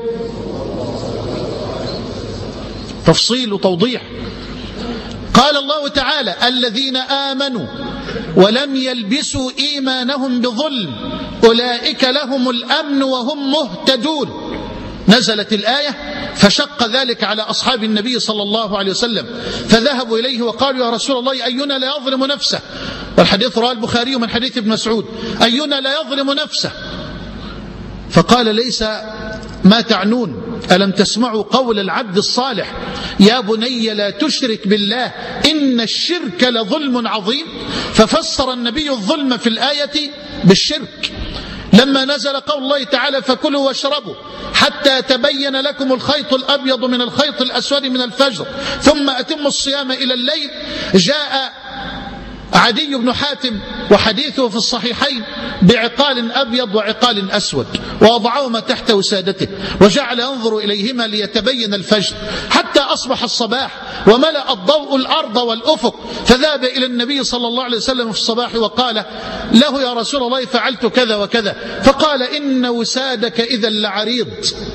تفصيل وتوضيح. قال الله تعالى الذين آمنوا ولم يلبسوا إيمانهم بظلم أولئك لهم الأمن وهم مهتدون. نزلت الآية فشق ذلك على أصحاب النبي صلى الله عليه وسلم، فذهبوا إليه وقالوا يا رسول الله أينا لا يظلم نفسه، والحديث رواه البخاري من حديث ابن مسعود، أينا لا يظلم نفسه؟ فقال ليس ما تعنون، ألم تسمعوا قول العبد الصالح يا بني لا تشرك بالله إن الشرك لظلم عظيم؟ ففسر النبي الظلم في الآية بالشرك. لما نزل قول الله تعالى فكلوا واشربوا حتى تبين لكم الخيط الأبيض من الخيط الأسود من الفجر ثم أتموا الصيام إلى الليل، جاء عدي بن حاتم وحديثه في الصحيحين بعقال أبيض وعقال أسود ووضعهما تحت وسادته وجعل ينظر إليهما ليتبين الفجر حتى أصبح الصباح وملأ الضوء الأرض والأفق، فذهب إلى النبي صلى الله عليه وسلم في الصباح وقال له يا رسول الله فعلت كذا وكذا، فقال إن وسادك إذا لعريض،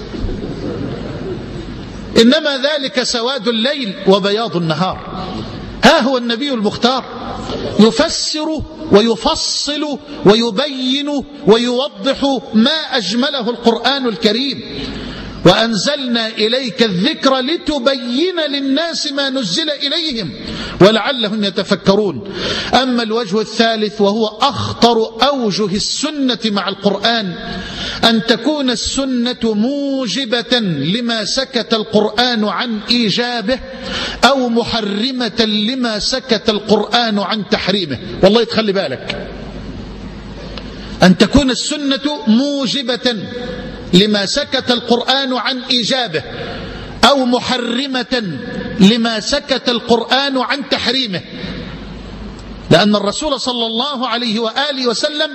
إنما ذلك سواد الليل وبياض النهار. ها هو النبي المختار يفسر ويفصل ويبين ويوضح ما أجمله القرآن الكريم. وأنزلنا إليك الذكر لتبين للناس ما نزل إليهم ولعلهم يتفكرون. أما الوجه الثالث وهو أخطر أوجه السنة مع القرآن، أن تكون السنة موجبة لما سكت القرآن عن إيجابه أو محرمة لما سكت القرآن عن تحريمه. والله تخلي بالك، أن تكون السنة موجبة لما سكت القرآن عن إيجابه أو محرمة لما سكت القرآن عن تحريمه، لأن الرسول صلى الله عليه وآله وسلم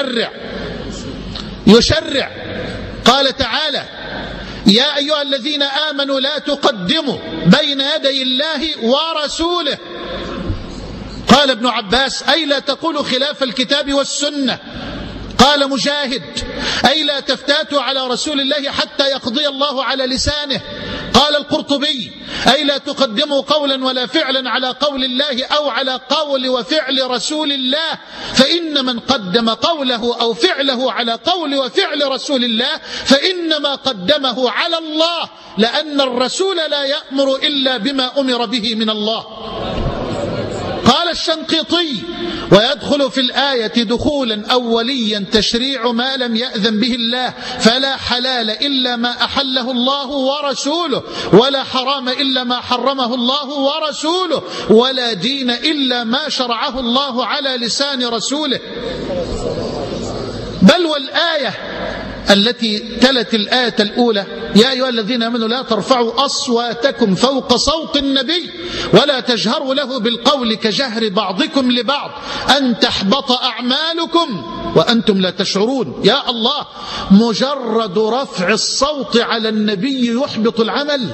يشرع. قال تعالى يا أيها الذين آمنوا لا تقدموا بين يدي الله ورسوله. قال ابن عباس أي لا تقولوا خلاف الكتاب والسنة. قال مجاهد أي لا تفتاتوا على رسول الله حتى يقضي الله على لسانه. قال القرطبي أي لا تقدموا قولا ولا فعلا على قول الله أو على قول وفعل رسول الله، فإن من قدم قوله أو فعله على قول وفعل رسول الله فإنما قدمه على الله، لأن الرسول لا يأمر إلا بما أمر به من الله. قال الشنقيطي ويدخل في الآية دخولا أوليا تشريع ما لم يأذن به الله، فلا حلال إلا ما أحله الله ورسوله، ولا حرام إلا ما حرمه الله ورسوله، ولا دين إلا ما شرعه الله على لسان رسوله. بل والآية التي تلت الآية الأولى يا أيها الذين آمنوا لا ترفعوا أصواتكم فوق صوت النبي ولا تجهروا له بالقول كجهر بعضكم لبعض أن تحبط أعمالكم وأنتم لا تشعرون. يا الله، مجرد رفع الصوت على النبي يحبط العمل.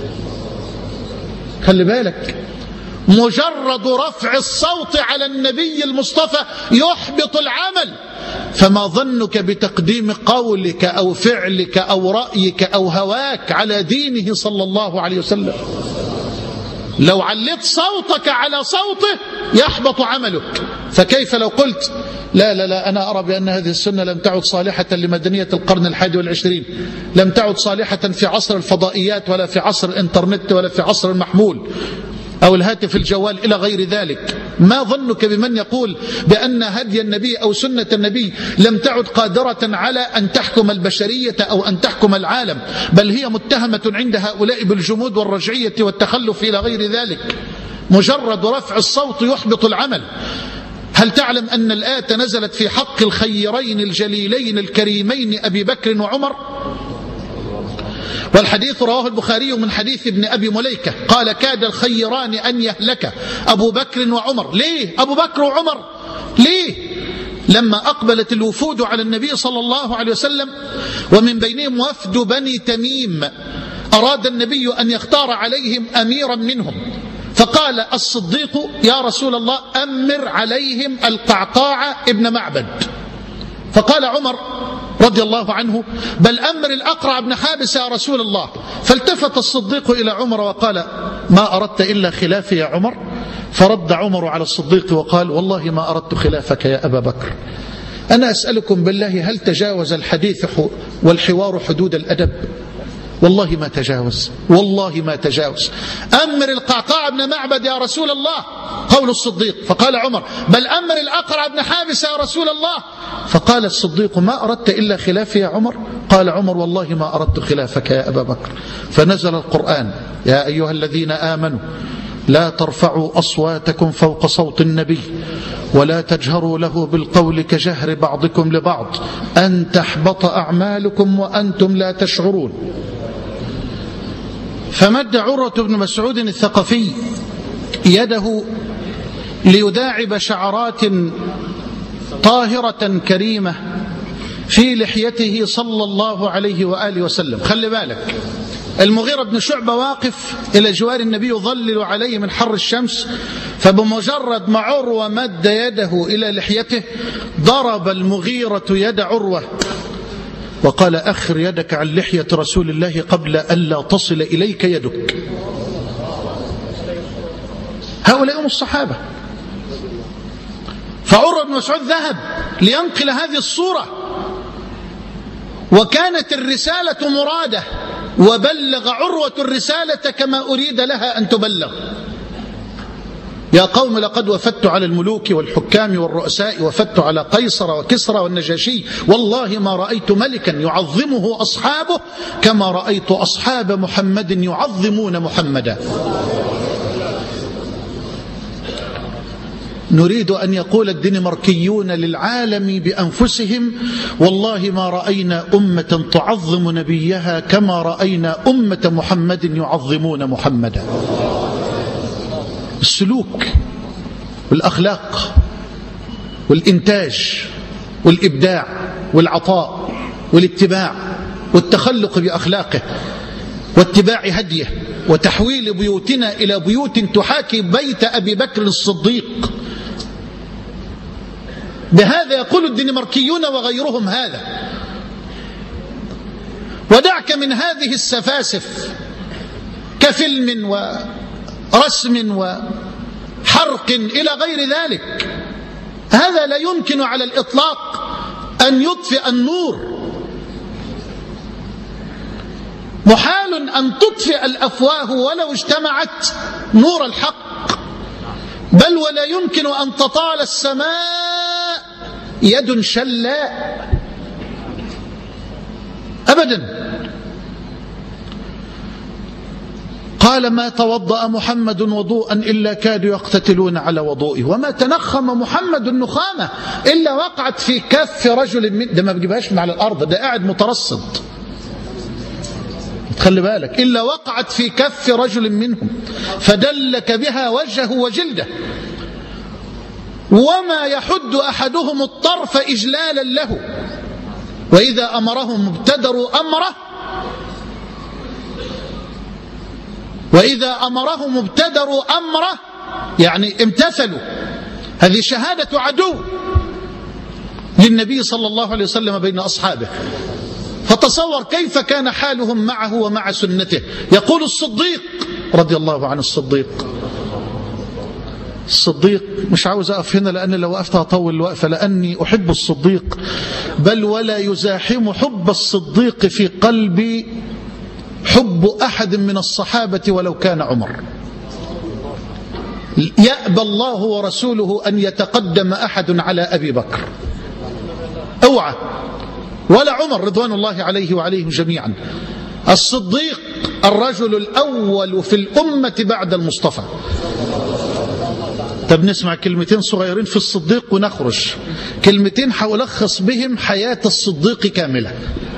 خلي بالك، مجرد رفع الصوت على النبي المصطفى يحبط العمل، فما ظنك بتقديم قولك أو فعلك أو رأيك أو هواك على دينه صلى الله عليه وسلم؟ لو علت صوتك على صوته يحبط عملك، فكيف لو قلت لا أنا أرى بأن هذه السنة لم تعد صالحة لمدنية القرن 21، لم تعد صالحة في عصر الفضائيات ولا في عصر الإنترنت ولا في عصر المحمول أو الهاتف الجوال إلى غير ذلك. ما ظنك بمن يقول بأن هدي النبي أو سنة النبي لم تعد قادرة على أن تحكم البشرية أو أن تحكم العالم، بل هي متهمة عند هؤلاء بالجمود والرجعية والتخلف إلى غير ذلك. مجرد رفع الصوت يحبط العمل. هل تعلم أن الآية نزلت في حق الخيرين الجليلين الكريمين أبي بكر وعمر؟ والحديث رواه البخاري من حديث ابن أبي مليكة قال كاد الخيران أن يهلك أبو بكر وعمر. ليه أبو بكر وعمر؟ ليه؟ لما أقبلت الوفود على النبي صلى الله عليه وسلم ومن بينهم وفد بني تميم أراد النبي أن يختار عليهم أميرا منهم، فقال الصديق يا رسول الله أمر عليهم القعقاع ابن معبد. فقال عمر رضي الله عنه بل أمر الأقرع بن حابس يا رسول الله. فالتفت الصديق إلى عمر وقال ما أردت إلا خلافي يا عمر؟ فرد عمر على الصديق وقال والله ما أردت خلافك يا أبا بكر. أنا أسألكم بالله هل تجاوز الحديث والحوار حدود الأدب؟ والله ما تجاوز، والله ما تجاوز. أمر القعقاع بن معبد يا رسول الله، قول الصديق. فقال عمر بل أمر الأقرع بن حابس يا رسول الله. فقال الصديق ما أردت إلا خلافي يا عمر؟ قال عمر والله ما أردت خلافك يا أبا بكر. فنزل القرآن يا أيها الذين آمنوا لا ترفعوا أصواتكم فوق صوت النبي ولا تجهروا له بالقول كجهر بعضكم لبعض أن تحبط أعمالكم وأنتم لا تشعرون. فمد عروة بن مسعود الثقفي يده ليداعب شعرات طاهرة كريمة في لحيته صلى الله عليه وآله وسلم. خلي بالك، المغيرة بن شعبة واقف إلى جوار النبي يظلل عليه من حر الشمس، فبمجرد ما عروة مد يده إلى لحيته ضرب المغيرة يد عروة وقال أخر يدك عن لحية رسول الله قبل أن لا تصل إليك يدك. هؤلاء هم الصحابة. فعروة بن مسعود ذهب لينقل هذه الصورة، وكانت الرسالة مرادة، وبلغ عروة الرسالة كما أريد لها أن تبلغ. يا قوم لقد وفدت على الملوك والحكام والرؤساء، وفدت على قيصر وكسرى والنجاشي، والله ما رأيت ملكا يعظمه أصحابه كما رأيت أصحاب محمد يعظمون محمدا. نريد أن يقول الدنماركيون للعالم بأنفسهم والله ما رأينا أمة تعظم نبيها كما رأينا أمة محمد يعظمون محمدا. السلوك والأخلاق والإنتاج والإبداع والعطاء والاتباع والتخلق بأخلاقه واتباع هديه وتحويل بيوتنا إلى بيوت تحاكي بيت أبي بكر الصديق. بهذا يقول الدنماركيون وغيرهم هذا. ودعك من هذه السفاسف كفيلم ورسم وحرق إلى غير ذلك. هذا لا يمكن على الإطلاق أن يطفئ النور. محال أن تطفئ الأفواه ولو اجتمعت نور الحق، بل ولا يمكن أن تطال السماء يد شلاء أبدا. قال ما توضأ محمد وضوءا إلا كادوا يقتتلون على وضوئه، وما تنخم محمد النخامة إلا وقعت في كف رجل من ده. ما بجيبهاش من على الأرض، ده قاعد مترصد، خلي بالك، إلا وقعت في كف رجل منهم فدلك بها وجهه وجلده، وما يحد أحدهم الطرف إجلالا له، وإذا أمرهم ابتدروا أمره، وإذا أمرهم ابتدروا أمره يعني امتثلوا. هذه شهادة عدو للنبي صلى الله عليه وسلم بين أصحابه. فتصور كيف كان حالهم معه ومع سنته. يقول الصديق رضي الله عن الصديق، مش عاوز أقف هنا لأن لو وقفت هطول الوقفة، لأني أحب الصديق، بل ولا يزاحم حب الصديق في قلبي حب أحد من الصحابة ولو كان عمر. يأبى الله ورسوله أن يتقدم أحد على أبي بكر، اوعى، ولا عمر رضوان الله عليه وعليهم جميعا. الصديق الرجل الأول في الأمة بعد المصطفى. طب نسمع كلمتين صغيرين في الصديق ونخرج، كلمتين حألخص بهم حياة الصديق كاملة.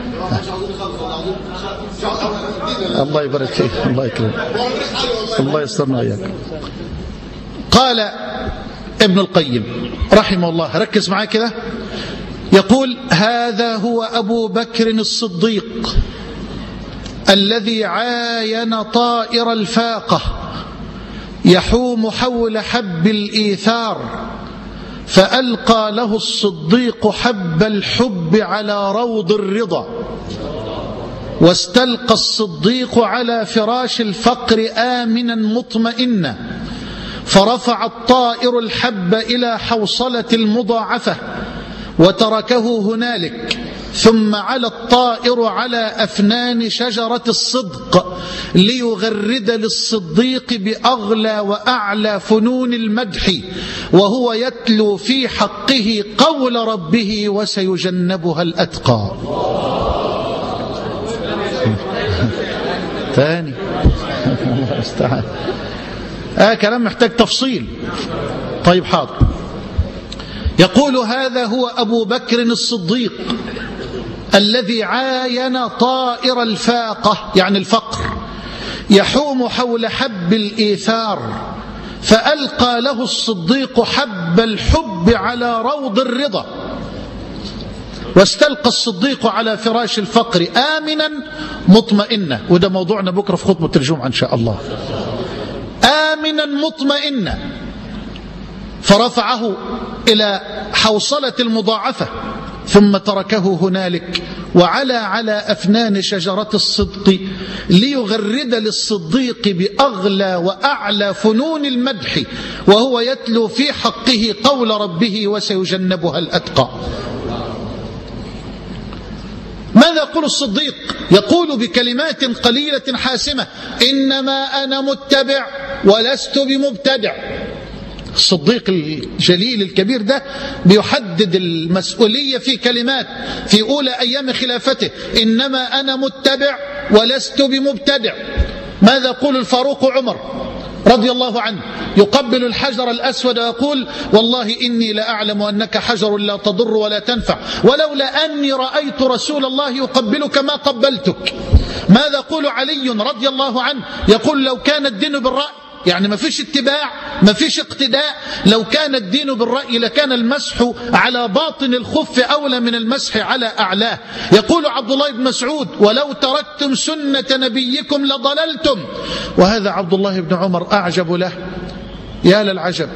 الله يبارك فيك، الله يكرمك، الله يسترنا إياك. قال ابن القيم رحمه الله، ركز معايا كده، يقول هذا هو أبو بكر الصديق الذي عاين طائر الفاقة يحوم حول حب الإيثار فألقى له الصديق حب الحب على روض الرضا، واستلقى الصديق على فراش الفقر آمنا مطمئنا، فرفع الطائر الحب إلى حوصلة المضاعفة وتركه هنالك، ثم على الطائر على أفنان شجرة الصدق ليغرد للصديق بأغلى وأعلى فنون المدح، وهو يتلو في حقه قول ربه وسيجنبها الأتقى. ثاني الله استعان. كلام محتاج تفصيل. طيب حاضر. يقول هذا هو أبو بكر الصديق الذي عاين طائر الفاقة يعني الفقر يحوم حول حب الإيثار، فألقى له الصديق حب الحب على روض الرضا، واستلقى الصديق على فراش الفقر آمنا مطمئنا. وده موضوعنا بكرة في خطبة الجمعة إن شاء الله. آمنا مطمئنا، فرفعه إلى حوصلة المضاعفة ثم تركه هنالك، وعلى أفنان شجرة الصدق ليغرد للصديق بأغلى وأعلى فنون المدح، وهو يتلو في حقه قول ربه وسيجنبها الأتقى. ماذا يقول الصديق؟ يقول بكلمات قليلة حاسمة: إنما أنا متبع ولست بمبتدع. الصديق الجليل الكبير ده بيحدد المسؤولية في كلمات في أولى أيام خلافته: إنما أنا متبع ولست بمبتدع. ماذا يقول الفاروق عمر رضي الله عنه؟ يقبل الحجر الأسود ويقول: والله إني لأعلم أنك حجر لا تضر ولا تنفع، ولولا أني رأيت رسول الله يقبلك ما قبلتك. ماذا يقول علي رضي الله عنه؟ يقول: لو كان الدين بالرأي، يعني ما فيش اتباع ما فيش اقتداء، لو كان الدين بالرأي لكان المسح على باطن الخف أولى من المسح على أعلاه. يقول عبد الله بن مسعود: ولو تركتم سنة نبيكم لضللتم. وهذا عبد الله بن عمر أعجب له يا للعجب،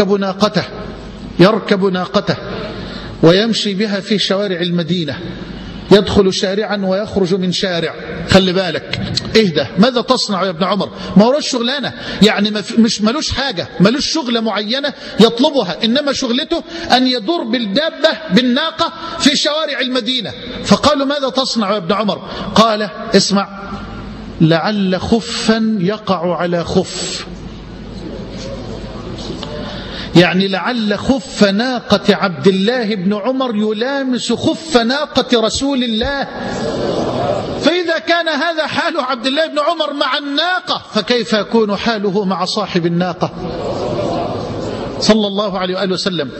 يركب ناقته ويمشي بها في شوارع المدينة، يدخل شارعا ويخرج من شارع. خلي بالك، اهدى، ماذا تصنع يا ابن عمر؟ ما هوش شغلانة، يعني مش ملوش حاجة، ملوش شغلة معينة يطلبها، إنما شغلته أن يدور بالدابة بالناقة في شوارع المدينة. فقالوا: ماذا تصنع يا ابن عمر؟ قال: اسمع، لعل خفا يقع على خف، يعني لعل خف ناقة عبد الله بن عمر يلامس خف ناقة رسول الله. فإذا كان هذا حال عبد الله بن عمر مع الناقة، فكيف يكون حاله مع صاحب الناقة صلى الله عليه وآله وسلم؟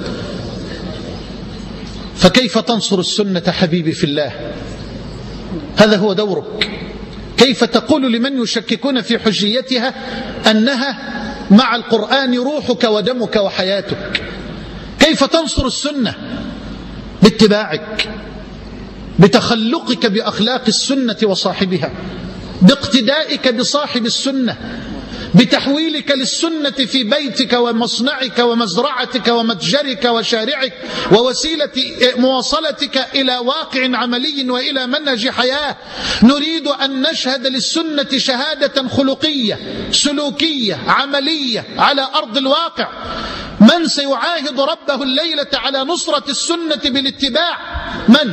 فكيف تنصر السنة حبيبي في الله؟ هذا هو دورك. كيف تقول لمن يشككون في حجيتها أنها مع القرآن روحك ودمك وحياتك؟ كيف تنصر السنة؟ باتباعك، بتخلقك بأخلاق السنة وصاحبها، باقتدائك بصاحب السنة، بتحويلك للسنة في بيتك ومصنعك ومزرعتك ومتجرك وشارعك، ووسيلة مواصلتك إلى واقع عملي وإلى منهج حياة. نريد أن نشهد للسنة شهادة خلقية سلوكية عملية على أرض الواقع. من سيعاهد ربه الليلة على نصرة السنة بالاتباع؟ من؟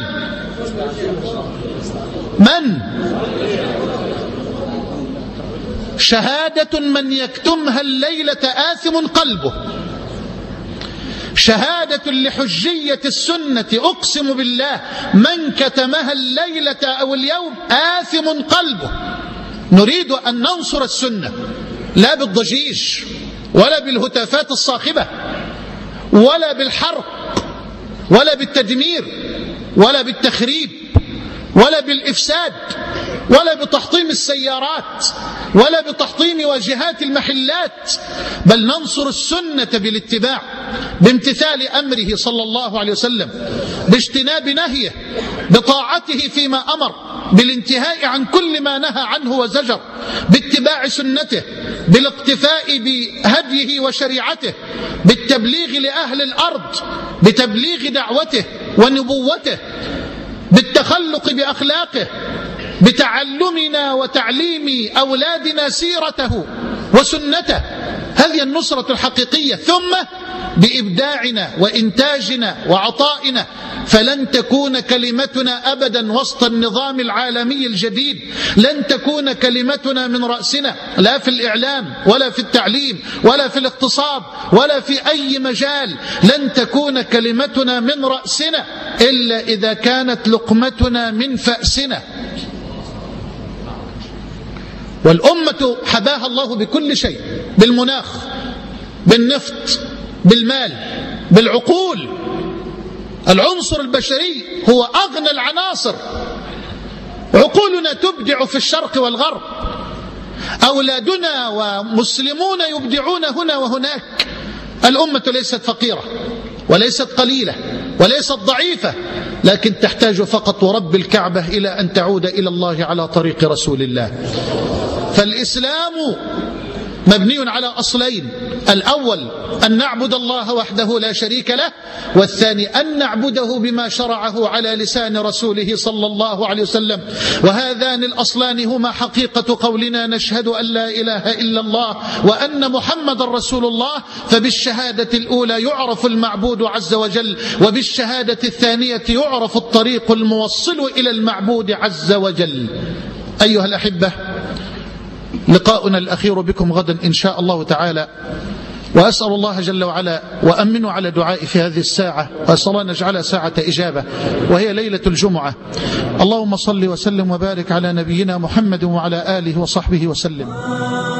شهادة من يكتمها الليلة آثم قلبه، شهادة لحجية السنة. أقسم بالله من كتمها الليلة أو اليوم آثم قلبه. نريد أن ننصر السنة، لا بالضجيج ولا بالهتافات الصاخبة ولا بالحرق ولا بالتدمير ولا بالتخريب ولا بالإفساد ولا بتحطيم السيارات ولا بتحطيم واجهات المحلات، بل ننصر السنة بالاتباع، بامتثال أمره صلى الله عليه وسلم، باجتناب نهيه، بطاعته فيما أمر، بالانتهاء عن كل ما نهى عنه وزجر، باتباع سنته، بالاقتفاء بهديه وشريعته، بالتبليغ لأهل الأرض، بتبليغ دعوته ونبوته، بالتخلق بأخلاقه، بتعلمنا وتعليم أولادنا سيرته وسنته. هذه النصرة الحقيقية. ثم بإبداعنا وإنتاجنا وعطائنا، فلن تكون كلمتنا أبدا وسط النظام العالمي الجديد، لن تكون كلمتنا من رأسنا، لا في الإعلام ولا في التعليم ولا في الاقتصاد ولا في أي مجال، لن تكون كلمتنا من رأسنا إلا إذا كانت لقمتنا من فأسنا. والأمة حباها الله بكل شيء، بالمناخ، بالنفط، بالمال، بالعقول. العنصر البشري هو أغنى العناصر. عقولنا تبدع في الشرق والغرب، أولادنا ومسلمون يبدعون هنا وهناك. الأمة ليست فقيرة وليست قليلة وليست ضعيفة، لكن تحتاج فقط ورب الكعبة إلى أن تعود إلى الله على طريق رسول الله. فالإسلام مبني على أصلين: الأول أن نعبد الله وحده لا شريك له، والثاني أن نعبده بما شرعه على لسان رسوله صلى الله عليه وسلم. وهذان الأصلان هما حقيقة قولنا نشهد أن لا إله إلا الله وأن محمد رسول الله. فبالشهادة الأولى يعرف المعبود عز وجل، وبالشهادة الثانية يعرف الطريق الموصل إلى المعبود عز وجل. أيها الأحبة، لقاؤنا الأخير بكم غدا إن شاء الله تعالى، وأسأل الله جل وعلا وأمن على دعائي في هذه الساعة، وأسأل الله أن نجعلها ساعة إجابة وهي ليلة الجمعة. اللهم صل وسلم وبارك على نبينا محمد وعلى آله وصحبه وسلم.